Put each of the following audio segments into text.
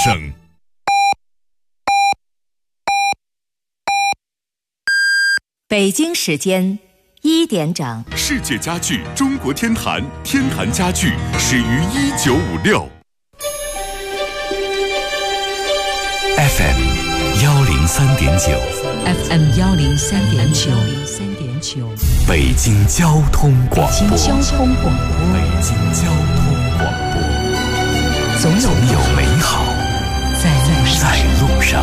声。 北京时间1点整， 世界家具中国天坛，天坛家具始于1956。FM 103.9 FM 103.9， 北京交通广播。 北京交通广播， 北京交通广播， 总有美好在路上。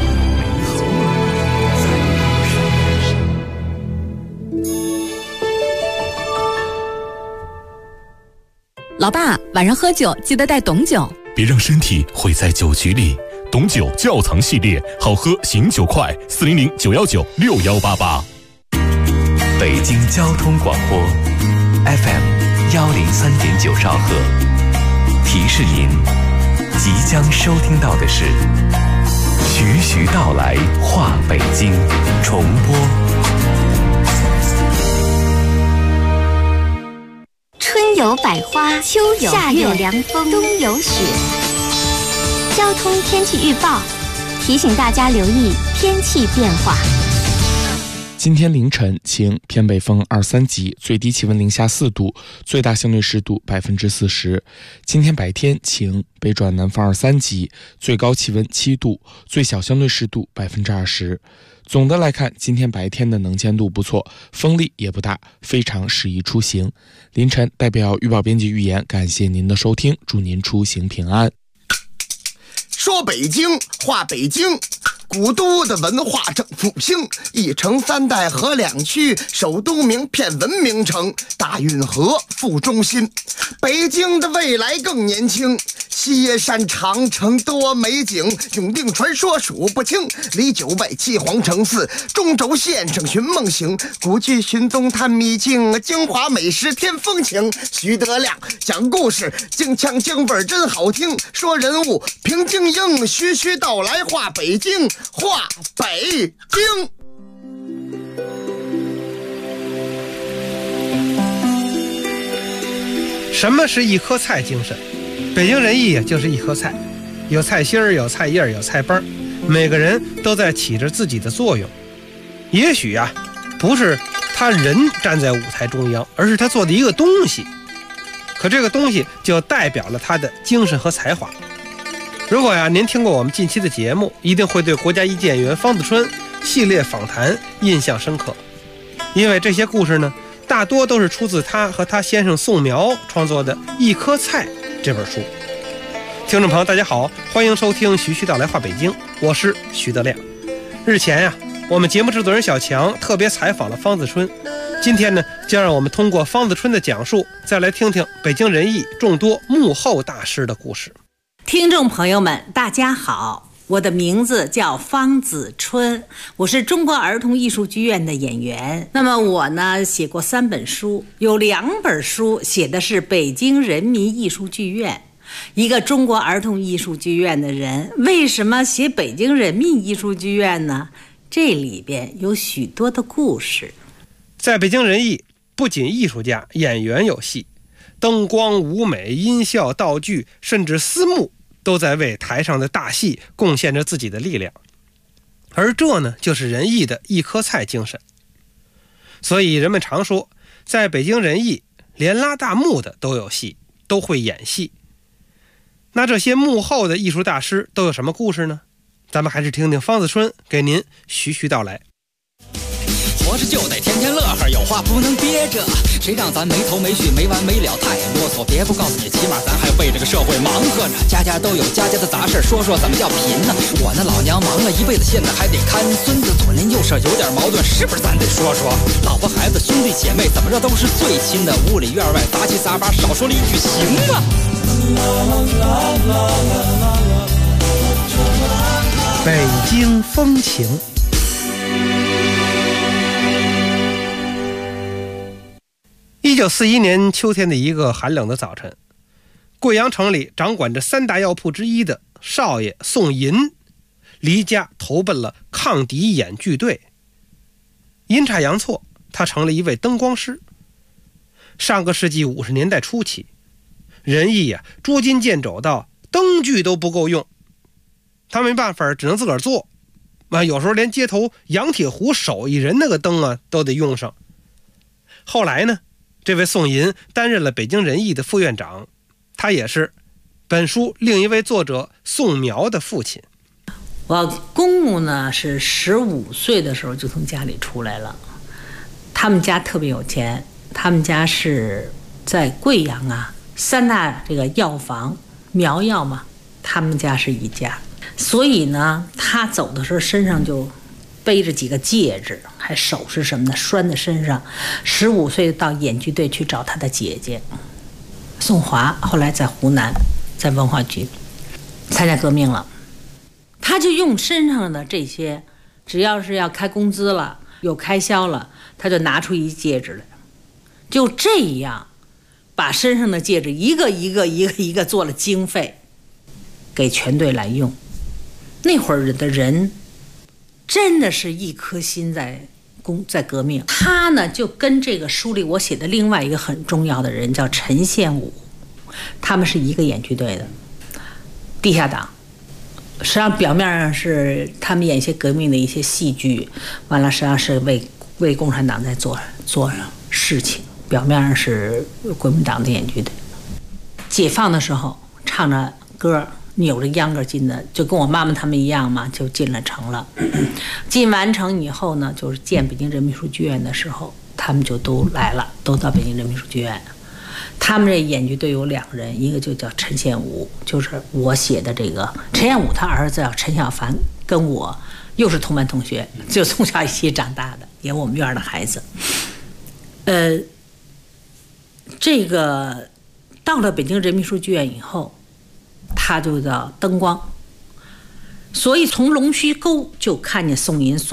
老爸，晚上喝酒记得带董酒， 别让身体毁在酒局里。董酒窖藏系列，好喝醒酒快，400-919-6188。北京交通广播 FM 103.9兆赫，提示您即将收听到的是徐徐道来话北京重播。 春有百花，秋有夏有凉风，冬有雪。交通天气预报提醒大家留意天气变化。 今天凌晨晴，偏北风2、3级，最低气温零下4度，最大相对湿度40%。今天白天晴，北转南风2、3级，最高气温7度，最小相对湿度20%。总的来看，今天白天的能见度不错，风力也不大，非常适宜出行。凌晨代表预报编辑预言，感谢您的收听，祝您出行平安。 说北京话北京，古都的文化正复兴，一城三代河两区，首都名片文明城，大运河副中心。北京的未来更年轻，西耶山长城多美景，永定传说数不清，离900七皇城寺，中轴线上寻梦行，古剧寻踪探秘境，京华美食添风情。徐德亮讲故事，京腔京味真好听，说人物平静应，徐徐道来话北京，话北京。 什么是一颗菜精神？北京人艺就是一颗菜，有菜心儿，有菜叶，有菜帮，每个人都在起着自己的作用。也许不是他人站在舞台中央，而是他做的一个东西，可这个东西就代表了他的精神和才华。如果您听过我们近期的节目，一定会对国家一级演员方子春系列访谈印象深刻，因为这些故事呢，大多都是出自他和他先生宋苗创作的《一颗菜》这本书。听众朋友大家好，欢迎收听徐徐道来话北京，我是徐德亮。日前我们节目制作人小强特别采访了方子春，今天呢，就让我们通过方子春的讲述，再来听听北京人艺众多幕后大师的故事。 听众朋友们大家好，我的名字叫方子春，我是中国儿童艺术剧院的演员。那么我呢，写过3本书，有2本书写的是北京人民艺术剧院。一个中国儿童艺术剧院的人，为什么写北京人民艺术剧院呢？这里边有许多的故事。 在北京人艺，不仅艺术家、演员有戏，灯光、舞美、音效、道具，甚至私募都在为台上的大戏贡献着自己的力量。而这呢，就是人艺的一颗菜精神。所以人们常说，在北京人艺，连拉大幕的都有戏，都会演戏。那这些幕后的艺术大师都有什么故事呢？咱们还是听听方子春给您徐徐道来。 活着就得天天乐呵，有话不能憋着，谁让咱没头没绪没完没了太啰嗦。别不告诉你，起码咱还为这个社会忙活着，家家都有家家的杂事，说说怎么叫贫呢？我那老娘忙了一辈子，现在还得看孙子，左邻右舍有点矛盾，是不是咱得说说？老婆孩子兄弟姐妹怎么着都是最亲的，屋里院外杂七杂八，少说了一句行吗？ 北京风情。1941年秋天的一个寒冷的早晨，贵阳城里掌管着3大药铺之一的少爷宋银离家投奔了抗敌演剧队。阴差阳错，他成了一位灯光师。上个世纪50年代初期，人艺捉襟见肘到灯具都不够用， 他没办法，只能自个儿做。有时候连街头杨铁壶手艺人那个灯啊都得用上。后来呢，这位宋银担任了北京人艺的副院长，他也是本书另一位作者宋苗的父亲。 我公公呢是15岁的时候就从家里出来了，他们家特别有钱，他们家是在贵阳啊3大这个药房苗药嘛，他们家是一家，所以呢他走的时候身上就背着几个戒指，还首饰什么的拴在身上。15岁到演剧队去找他的姐姐宋华，后来在湖南在文化局参加革命了。他就用身上的这些，只要是要开工资了有开销了，他就拿出一戒指来，就这样把身上的戒指一个一个做了经费给全队来用。那会儿的人真的是一颗心在革命。他呢就跟这个书里我写的另外一个很重要的人叫陈宪武，他们是一个演剧队的地下党。实际上表面上是他们演一些革命的一些戏剧，完了实际上是为共产党在做事情，表面上是国民党的演剧队。解放的时候唱着歌扭着秧歌进的，就跟我妈妈他们一样嘛，就进了城了。进完城以后呢，就是建北京人民艺术剧院的时候，他们就都来了，都到北京人民艺术剧院。他们这演剧队有2人，一个就叫陈宪武，就是我写的这个陈宪武，他儿子叫陈小凡，跟我又是同班同学，就从小一起长大的，也我们院的孩子。这个到了北京人民艺术剧院以后，他就叫灯光，所以从龙须沟就看见宋银。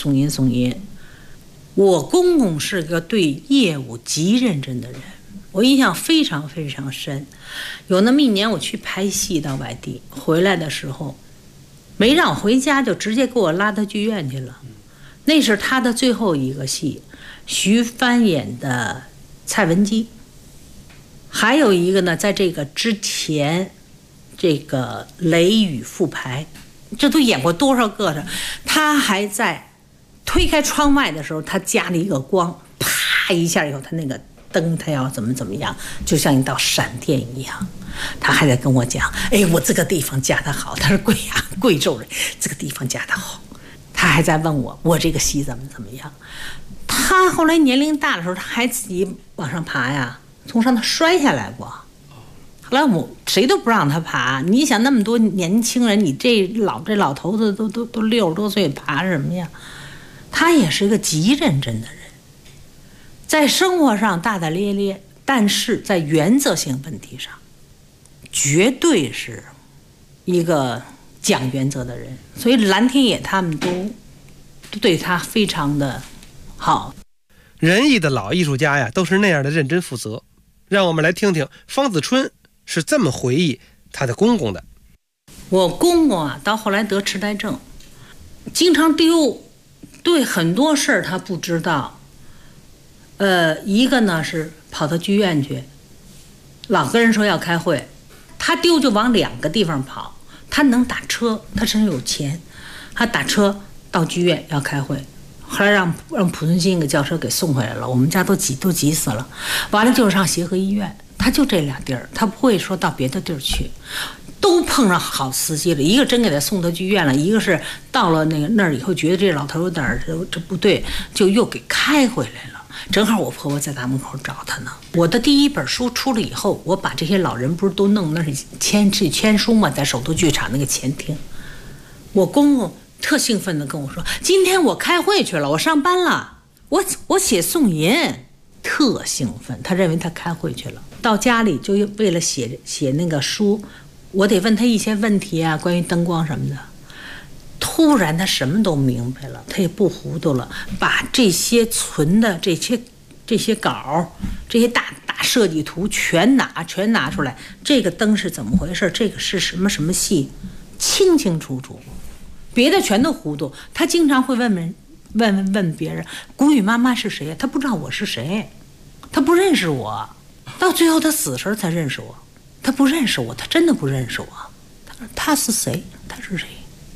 我公公是个对业务极认真的人，我印象非常非常深。有那么一年我去拍戏到外地，回来的时候没让我回家，就直接给我拉到剧院去了。那是他的最后一个戏，徐帆演的蔡文姬。还有一个呢，在这个之前，这个雷雨复排，这都演过多少个的。他还在推开窗外的时候，他加了一个光，啪一下以后，他那个灯他要怎么样，就像一道闪电一样。他还在跟我讲，我这个地方加得好，他是贵州人，这个地方加得好。他还在问我这个戏怎么样。他后来年龄大的时候，他还自己往上爬呀，从上头摔下来过。后来我谁都不让他爬，你想那么多年轻人，你这老头子都60多岁，爬什么呀？他也是个极认真的人，在生活上大大咧咧，但是在原则性问题上绝对是一个讲原则的人，所以蓝天野他们都对他非常的好。 仁义的老艺术家呀，都是那样的认真负责。让我们来听听方子春是这么回忆他的公公的。 我公公啊，到后来得痴呆症，经常丢，对很多事儿他不知道。一个呢是跑到剧院去，老跟人说要开会，他丢就往2个地方跑。他能打车，他身上有钱，他打车到剧院要开会。后来让濮存昕给轿车给送回来了，我们家都急死了。完了就是上协和医院，他就这2地儿，他不会说到别的地儿去。都碰上好司机了，一个真给他送到剧院了，一个是到了那儿以后觉得这老头有点这不对，就又给开回来了。正好我婆婆在大门口找他呢。我的第1本书出了以后，我把这些老人不是都弄那是签书嘛，在首都剧场那个前厅。我公公特兴奋地跟我说：“今天我开会去了，我上班了，我写宋银。”特兴奋，他认为他开会去了。到家里就为了写那个书，我得问他一些问题啊，关于灯光什么的。突然他什么都明白了，他也不糊涂了，把这些存的这些稿，这些大设计图全拿出来。这个灯是怎么回事？这个是什么戏？清清楚楚，别的全都糊涂。他经常会问别人，谷雨妈妈是谁呀？他不知道我是谁，他不认识我。到最后他死时才认识我，他不认识我，他真的不认识我。他说他是谁？他是谁？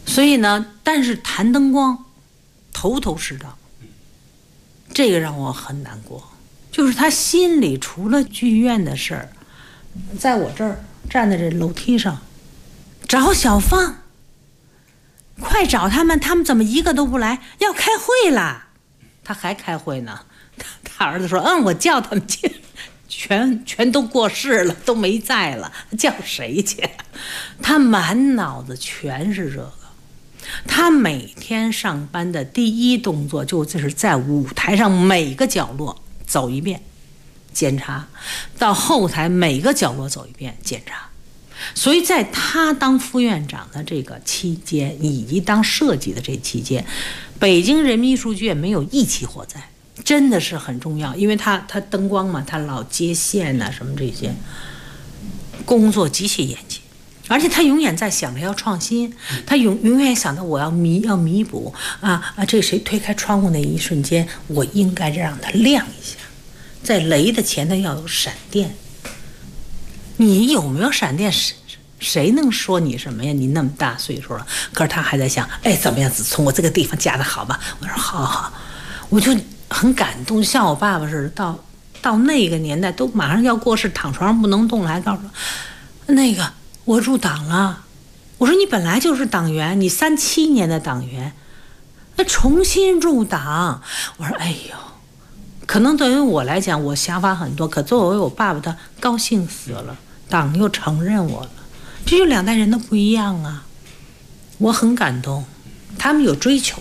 所以呢，但是谭灯光头头是道，这个让我很难过。就是他心里除了剧院的事儿，在我这儿站在这楼梯上找小芳，快找他们怎么一个都不来？要开会了，他还开会呢。他儿子说：“我叫他们去，全都过世了，都没在了，叫谁去？”他满脑子全是这个。他每天上班的第一动作就是在舞台上每个角落走一遍检查，到后台每个角落走一遍检查。所以在他当副院长的这个期间，以及当设计的这期间，北京人民艺术剧院没有一起火灾，真的是很重要。因为他灯光嘛，他老接线啊什么这些工作极其严谨，而且他永远在想着要创新，他永远想到我要弥补这谁推开窗户那一瞬间，我应该让它亮一下，在雷的前头要有闪电。你有没有闪电，谁能说你什么呀？你那么大岁数了，可是他还在想，怎么样子从我这个地方加的好吧？我说好，我就很感动，像我爸爸似的，到那个年代都马上要过世，躺床上不能动了，还告诉我那个我入党了。我说你本来就是党员，你37年的党员，那重新入党。我说可能对于我来讲，我想法很多，可作为我爸爸，他高兴死了，党又承认我了，这就两代人都不一样啊。我很感动，他们有追求。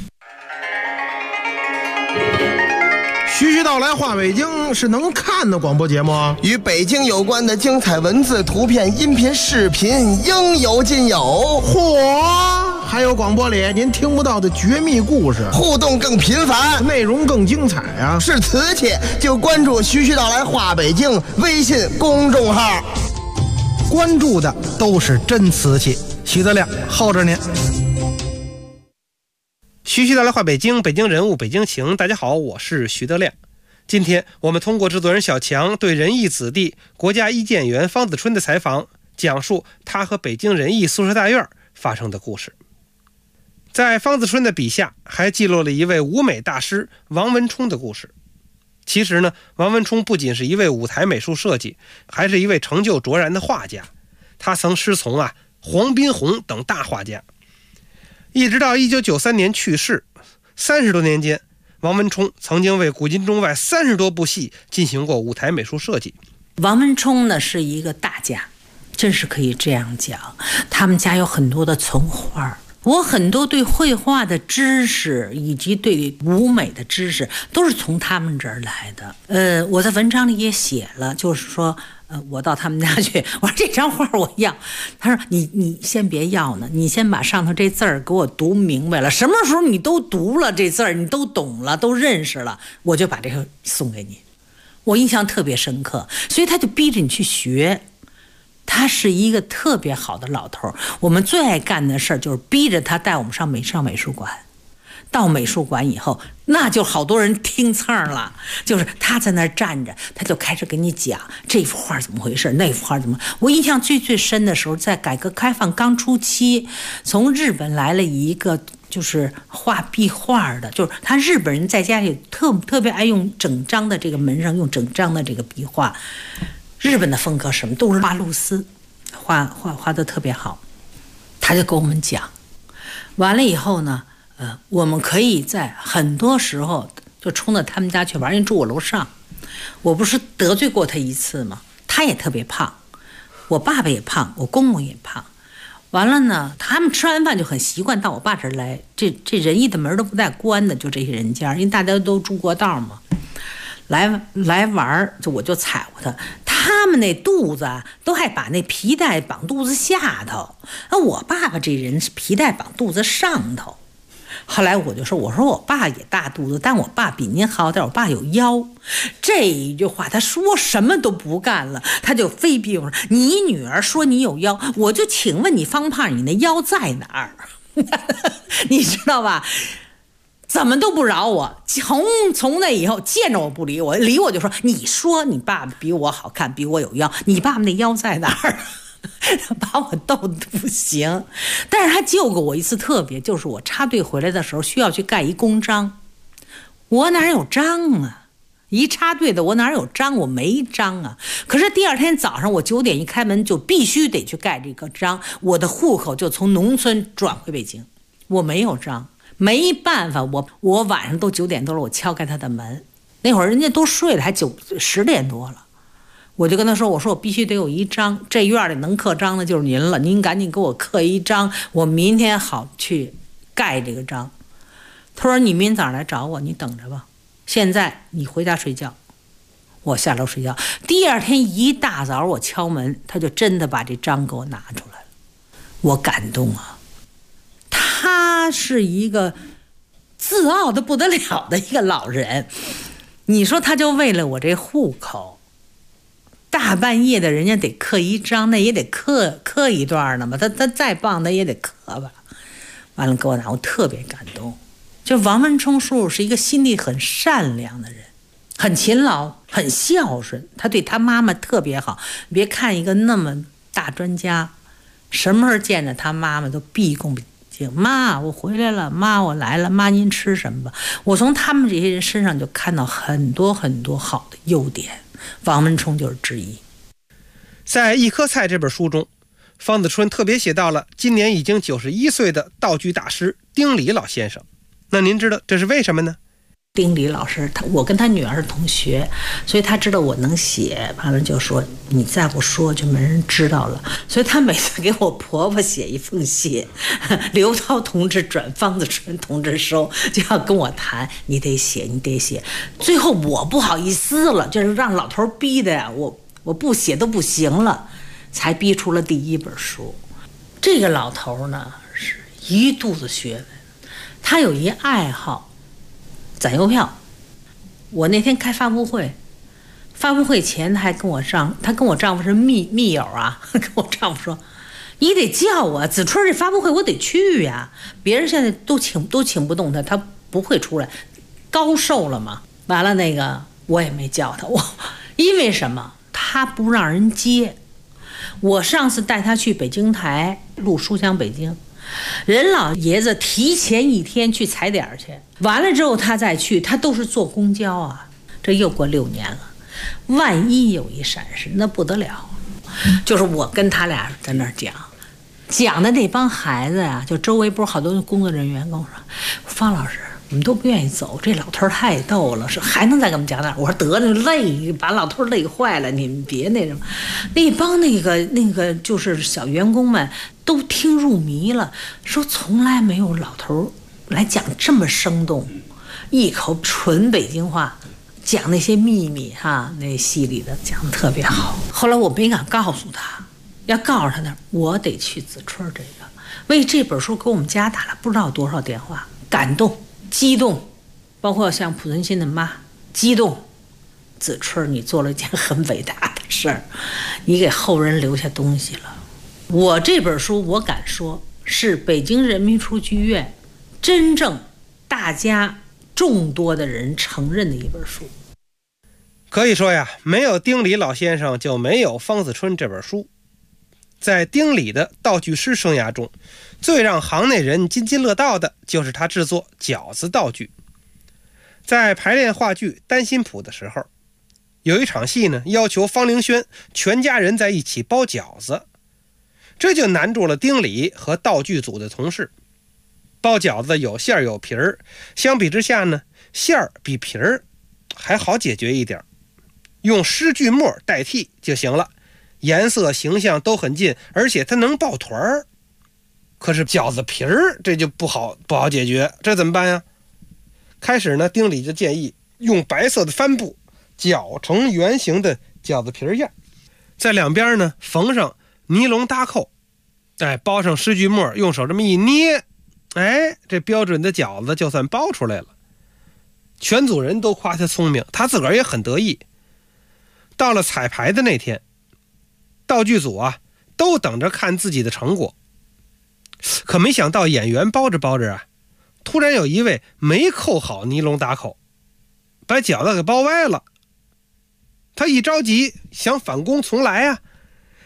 徐徐道来话北京是能看的广播节目啊， 与北京有关的精彩文字、图片、音频、视频应有尽有。 嚯，还有广播里您听不到的绝密故事， 互动更频繁， 内容更精彩啊！ 是瓷器就关注徐徐道来话北京微信公众号， 关注的都是真瓷器。徐德亮候着您。 徐徐道来话北京，北京人物，北京情。大家好，我是徐德亮。今天我们通过制作人小强对仁义子弟国家一建员方子春的采访，讲述他和北京仁义宿舍大院发生的故事。在方子春的笔下，还记录了一位舞美大师王文冲的故事。其实呢，王文冲不仅是一位舞台美术设计，还是一位成就卓然的画家。他曾师从黄宾虹等大画家。一直到1993年去世，30多年间，王文冲曾经为古今中外30多部戏进行过舞台美术设计。 王文冲呢是一个大家，真是可以这样讲。他们家有很多的存画，我很多对绘画的知识以及对舞美的知识都是从他们这儿来的。我在文章里也写了，就是说我到他们家去，我说这张画我要，他说你先别要呢，你先把上头这字儿给我读明白了，什么时候你都读了这字儿，你都懂了，都认识了，我就把这个送给你。我印象特别深刻，所以他就逼着你去学。他是一个特别好的老头，我们最爱干的事儿就是逼着他带我们上美术馆。到美术馆以后，那就好多人听蹭了，就是他在那儿站着，他就开始给你讲这幅画怎么回事，那幅画怎么。我印象最深的时候，在改革开放刚初期，从日本来了一个就是画壁画的，就是他日本人在家里特别爱用整张的这个门上用整张的这个壁画，日本的风格什么都是画露丝，画得特别好。他就跟我们讲，完了以后呢，我们可以在很多时候就冲到他们家去玩，因为住我楼上。我不是得罪过他一次吗？他也特别胖，我爸爸也胖，我公公也胖。完了呢，他们吃完饭就很习惯到我爸这儿来，这仁义的门都不带关的，就这些人家，因为大家都住过道嘛。来玩，我就踩过他。他们那肚子都还把那皮带绑肚子下头，我爸爸这人是皮带绑肚子上头。后来我就说，我爸也大肚子，但我爸比您好点，我爸有腰。这一句话他说什么都不干了，他就非逼我说，你女儿说你有腰，我就请问你方胖，你那腰在哪儿？你知道吧？怎么都不饶我。从那以后见着我不理我，理我就说，你说你爸爸比我好看，比我有腰，你爸爸那腰在哪儿？ 把我逗得不行。但是他救过我一次特别，就是我插队回来的时候需要去盖一公章，我哪有章啊？一插队的我哪有章？我没章啊。可是第二天早上我9点一开门就必须得去盖这个章，我的户口就从农村转回北京，我没有章，没办法，我晚上都9点多了，我敲开他的门，那会儿人家都睡了，还10点多了，我就跟他说，我说我必须得有一章，这院里能刻章的就是您了，您赶紧给我刻一章，我明天好去盖这个章。他说你明天早上来找我，你等着吧，现在你回家睡觉。我下楼睡觉，第二天一大早我敲门，他就真的把这章给我拿出来了，我感动啊。他是一个自傲的不得了的一个老人，你说他就为了我这户口，大半夜的人家得刻一章，那也得刻一段呢嘛，他再棒他也得刻吧。完了给我拿，我特别感动。就王文冲叔叔是一个心地很善良的人，很勤劳，很孝顺，他对他妈妈特别好。别看一个那么大专家，什么时候见着他妈妈都毕恭毕敬，妈我回来了，妈我来了，妈您吃什么吧。我从他们这些人身上就看到很多很多好的优点，王文冲就是之一。 在《一颗菜》这本书中，方子春特别写到了今年已经91岁的道具大师丁礼老先生。那您知道这是为什么呢？ 丁礼老师我跟他女儿是同学，所以他知道我能写，完了就说你再不说就没人知道了，所以他每次给我婆婆写一封信，刘涛同志转方子春同志收，就要跟我谈，你得写你得写。最后我不好意思了，就是让老头逼的呀，我不写都不行了，才逼出了第一本书。这个老头呢是一肚子学问，他有一爱好攒邮票。我那天开发布会前他还跟我丈夫是密友啊，跟我丈夫说你得叫我子春这发布会我得去呀，别人现在都请不动他，他不会出来，高寿了嘛。完了那个我也没叫他，因为什么？他不让人接。我上次带他去北京台录书香北京，人老爷子提前1天去踩点去，完了之后他再去，他都是坐公交啊。这又过6年了，万一有一闪失那不得了。就是我跟他俩在那儿讲的那帮孩子呀，就周围不是好多工作人员跟我说，方老师我们都不愿意走，这老头太逗了，说还能再给我们讲点。我说得了，累把老头累坏了，你们别那什么。那帮那个就是小员工们都听入迷了，说从来没有老头来讲这么生动，一口纯北京话讲那些秘密哈，那戏里的讲的特别好。后来我没敢告诉他，要告诉他呢，我得去子春这个，为这本书给我们家打了不知道多少电话，感动激动，包括像濮存昕的妈激动，子春你做了一件很伟大的事儿，你给后人留下东西了。我这本书我敢说是北京人民艺术剧院真正大家众多的人承认的一本书。 可以说呀，没有丁礼老先生就没有方子春这本书。在丁礼的道具师生涯中，最让行内人津津乐道的就是他制作饺子道具。在排练话剧《单心谱》的时候，有一场戏呢，要求方凌轩全家人在一起包饺子，这就难住了丁礼和道具组的同事。包饺子有馅儿有皮儿，相比之下呢，馅儿比皮儿还好解决一点，用湿锯末代替就行了，颜色形象都很近，而且它能抱团儿。可是饺子皮儿这就不好解决，这怎么办呀？开始呢，丁礼就建议用白色的帆布绞成圆形的饺子皮样，在两边呢缝上尼龙搭扣，包上湿锯末，用手这么一捏，这标准的饺子就算包出来了。全组人都夸他聪明，他自个儿也很得意。到了彩排的那天，道具组啊都等着看自己的成果，可没想到演员包着包着啊，突然有一位没扣好尼龙搭口，把饺子给包歪了。他一着急想反攻重来啊，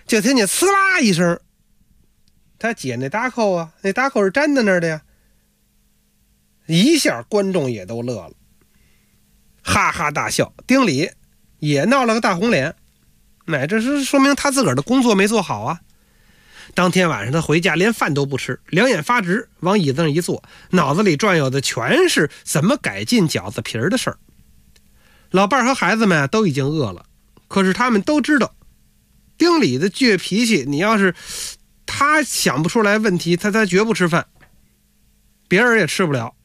就听见呲啦一声，他解那搭扣啊，那搭扣是粘在那儿的呀。一下观众也都乐了，哈哈大笑。丁理也闹了个大红脸，这是说明他自个儿的工作没做好啊。当天晚上他回家连饭都不吃，两眼发直，往椅子上一坐，脑子里转悠的全是怎么改进饺子皮儿的事儿。老伴儿和孩子们都已经饿了，可是他们都知道丁理的倔脾气，你要是他想不出来问题，他绝不吃饭，别人也吃不了。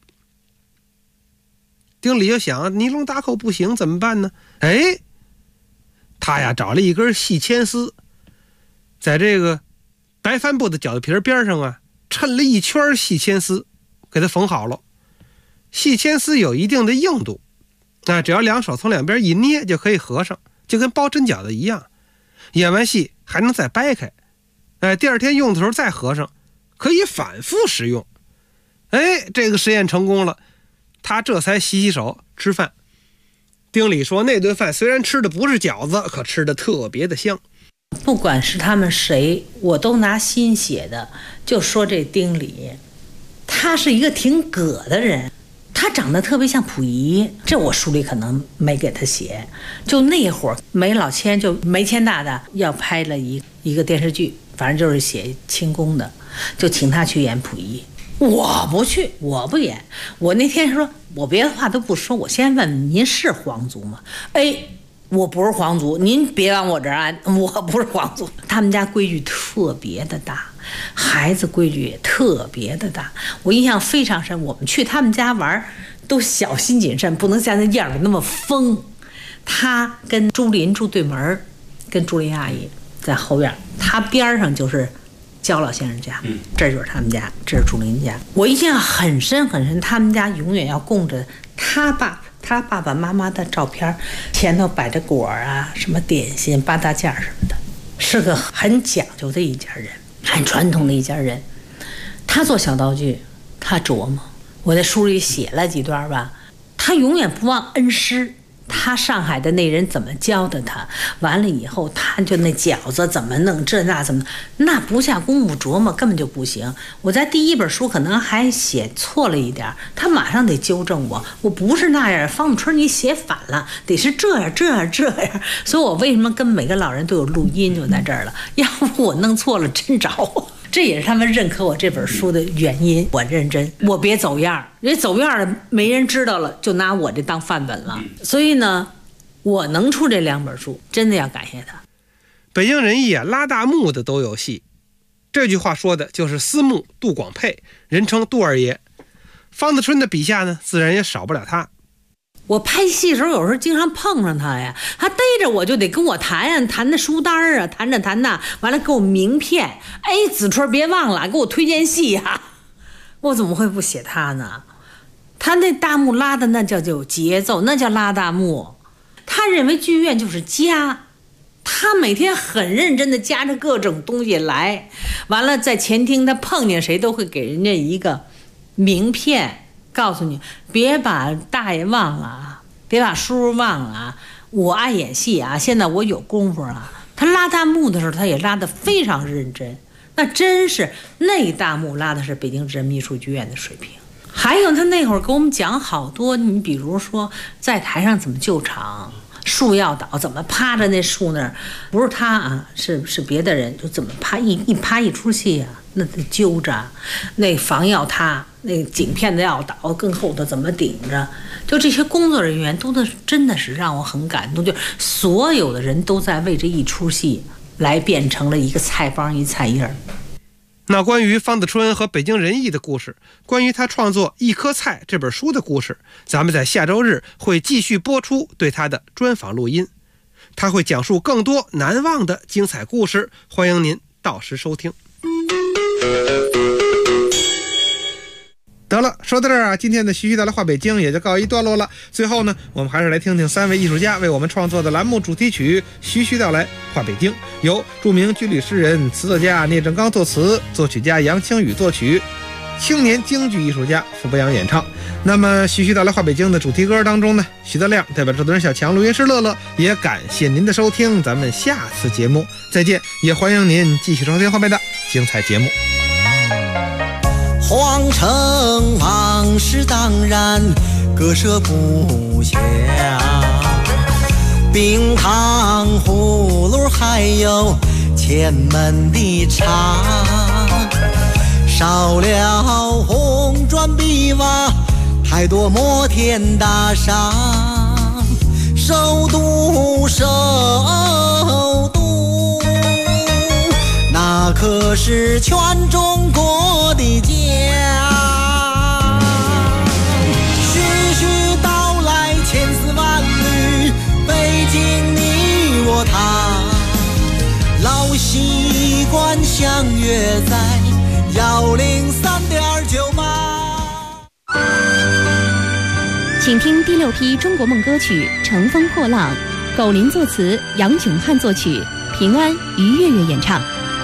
丁理就想，尼龙搭扣不行怎么办呢？他呀找了一根细铅丝，在这个白帆布的饺子皮边上啊抻了一圈细铅丝，给它缝好了。细铅丝有一定的硬度，只要两手从两边一捏就可以合上，就跟包针饺子一样。演完戏还能再掰开，第二天用的时候再合上，可以反复使用。这个实验成功了，他这才洗洗手吃饭。丁理说，那顿饭虽然吃的不是饺子，可吃的特别的香。 不管是他们谁，我都拿心写的。就说这丁理，他是一个挺葛的人，他长得特别像溥仪，这我书里可能没给他写。就那会儿梅老千就梅千大大要拍了一个电视剧，反正就是写清宫的，就请他去演溥仪。我不去，我不演。我那天说，我别的话都不说，我先问您是皇族吗？我不是皇族，您别往我这儿安，我不是皇族。他们家规矩特别的大，孩子规矩也特别的大。我印象非常深，我们去他们家玩都小心谨慎，不能像那样儿那么疯。他跟朱琳住对门，跟朱琳阿姨在后院，他边上就是焦老先生家，这就是他们家，这是朱琳家。我印象很深很深，他们家永远要供着他爸爸妈妈的照片，前头摆着果啊，什么点心、八大件什么的，是个很讲究的一家人，很传统的一家人。他做小道具，他琢磨，我在书里写了几段吧，他永远不忘恩师。他上海的那人怎么教的他，完了以后他就那饺子怎么弄，这那怎么，那不下功夫琢磨根本就不行。我在第一本书可能还写错了一点，他马上得纠正我不是那样，方春你写反了，得是这样。所以我为什么跟每个老人都有录音就在这儿了，要不我弄错了真找我。这也是他们认可我这本书的原因，我认真，我别走样，人走样了没人知道了，就拿我这当范本了。所以呢，我能出这2本书，真的要感谢他。 北京人艺拉大幕的都有戏，这句话说的就是司幕杜广沛，人称杜二爷。方子春的笔下呢，自然也少不了他。 我拍戏的时候有时候经常碰上他呀，他逮着我就得跟我谈那书单啊，谈那，完了给我名片，子春别忘了给我推荐戏呀。我怎么会不写他呢？他那大幕拉的那叫有节奏，那叫拉大幕。他认为剧院就是家，他每天很认真的夹着各种东西来，完了在前厅他碰见谁都会给人家一个名片，告诉你别把大爷忘了，别把叔叔忘了，我爱演戏啊，现在我有功夫了。他拉大幕的时候他也拉得非常认真，那真是那大幕拉的是北京人民艺术剧院的水平。还有他那会儿给我们讲好多，你比如说在台上怎么救场，树要倒怎么趴着那树那儿，不是他啊，是别的人，就怎么趴一趴一出戏啊，那得揪着，那房要塌，那景片子要倒，更后头怎么顶着，就这些工作人员都真的是让我很感动，就所有的人都在为这一出戏来变成了一个菜帮一菜叶儿。 那关于方子春和北京人艺的故事，关于他创作《一颗菜》这本书的故事，咱们在下周日会继续播出对他的专访录音，他会讲述更多难忘的精彩故事，欢迎您到时收听。得了，说到这儿啊，今天的徐徐道来话北京也就告一段落了。最后呢，我们还是来听听3位艺术家为我们创作的栏目主题曲《徐徐道来话北京》，由著名军旅诗人、词作家聂正刚作词，作曲家杨清宇作曲。 青年京剧艺术家傅博洋演唱。那么徐徐到来话北京的主题歌当中呢，徐德亮代表制作人小强、录音师乐乐，也感谢您的收听，咱们下次节目再见，也欢迎您继续收听后面的精彩节目。 皇城往事当然割舍不下，冰糖葫芦还有前门的茶，少了红砖碧瓦，太多摩天大厦，首都那可是全中国的家。徐徐道来千丝万缕，北京你我他，老习惯相约在103.98。 请听第6批中国梦歌曲《乘风破浪》，苟琳作词，杨炯汉作曲，平安、于月月演唱。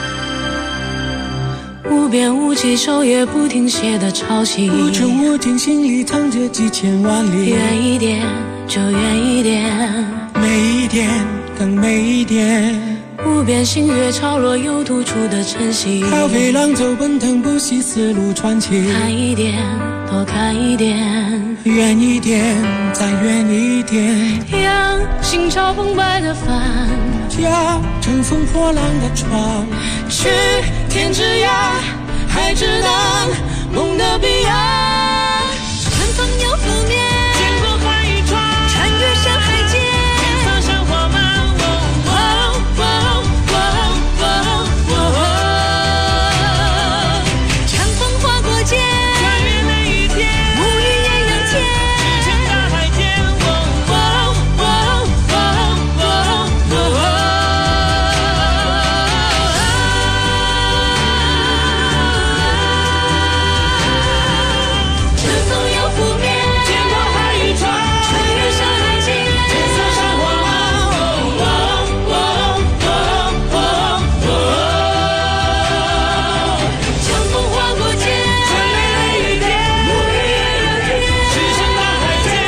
无边无际，手也不停歇的潮汐，无穷无尽，心里藏着几千万里。远一点就远一点，美一点更美一点。无边星月潮落，有突出的晨曦。涛飞浪走，奔腾不息，丝路传奇。看一点，多看一点，远一点，再远一点。让心潮澎湃的帆，驾乘风破浪的船，去天之涯，海之南，梦的彼岸。春风又拂面，见过海与船，穿越山海间，天色山花满。长风划过肩，穿越每一天，沐浴艳阳前，置身大海间。春风又拂面，见过海与船，穿越山海间，天色山花满。长风划过肩，穿越每一天，沐浴艳阳前，置身大海间。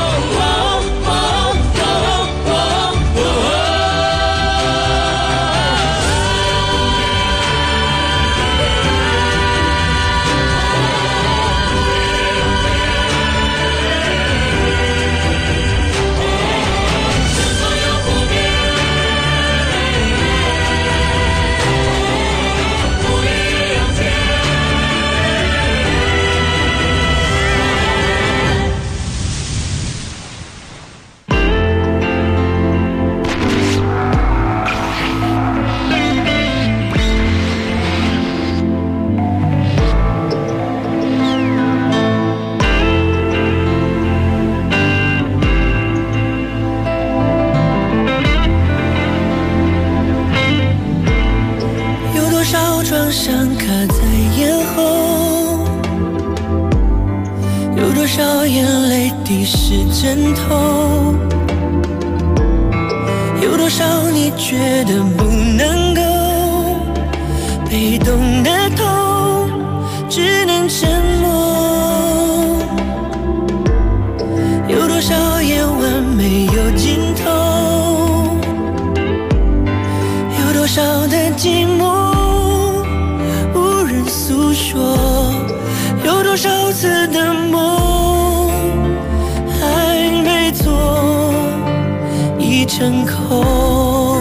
有多少创伤卡在咽喉，有多少眼泪滴湿枕头，有多少你觉得不能够，被动的痛只能沉默，有多少夜晚没有尽头，有多少的寂寞无人诉说，有多少次的梦还没做已成空。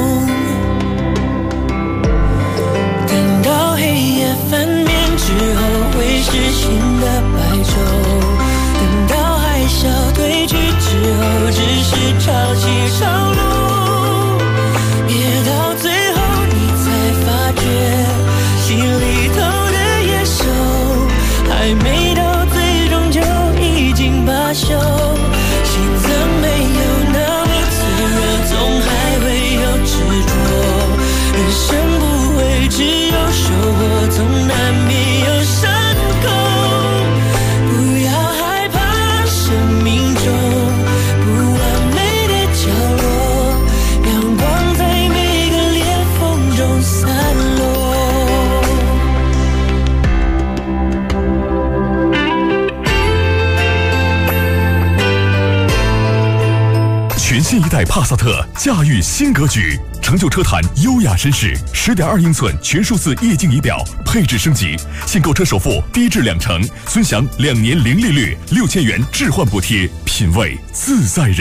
等到黑夜翻面之后，会是新的白昼，等到海啸退去之后，只是潮起潮落，别到最后你才发觉，心里头的野兽还没到最终就已经罢休，心脏没有那么脆弱，总还会有新一代帕萨特驾驭新格局，成就车坛优雅绅士。10.2英寸全数字液晶仪表，配置升级，现购车首付低至2成，尊享2年零利率，6000元置换补贴，品味自在人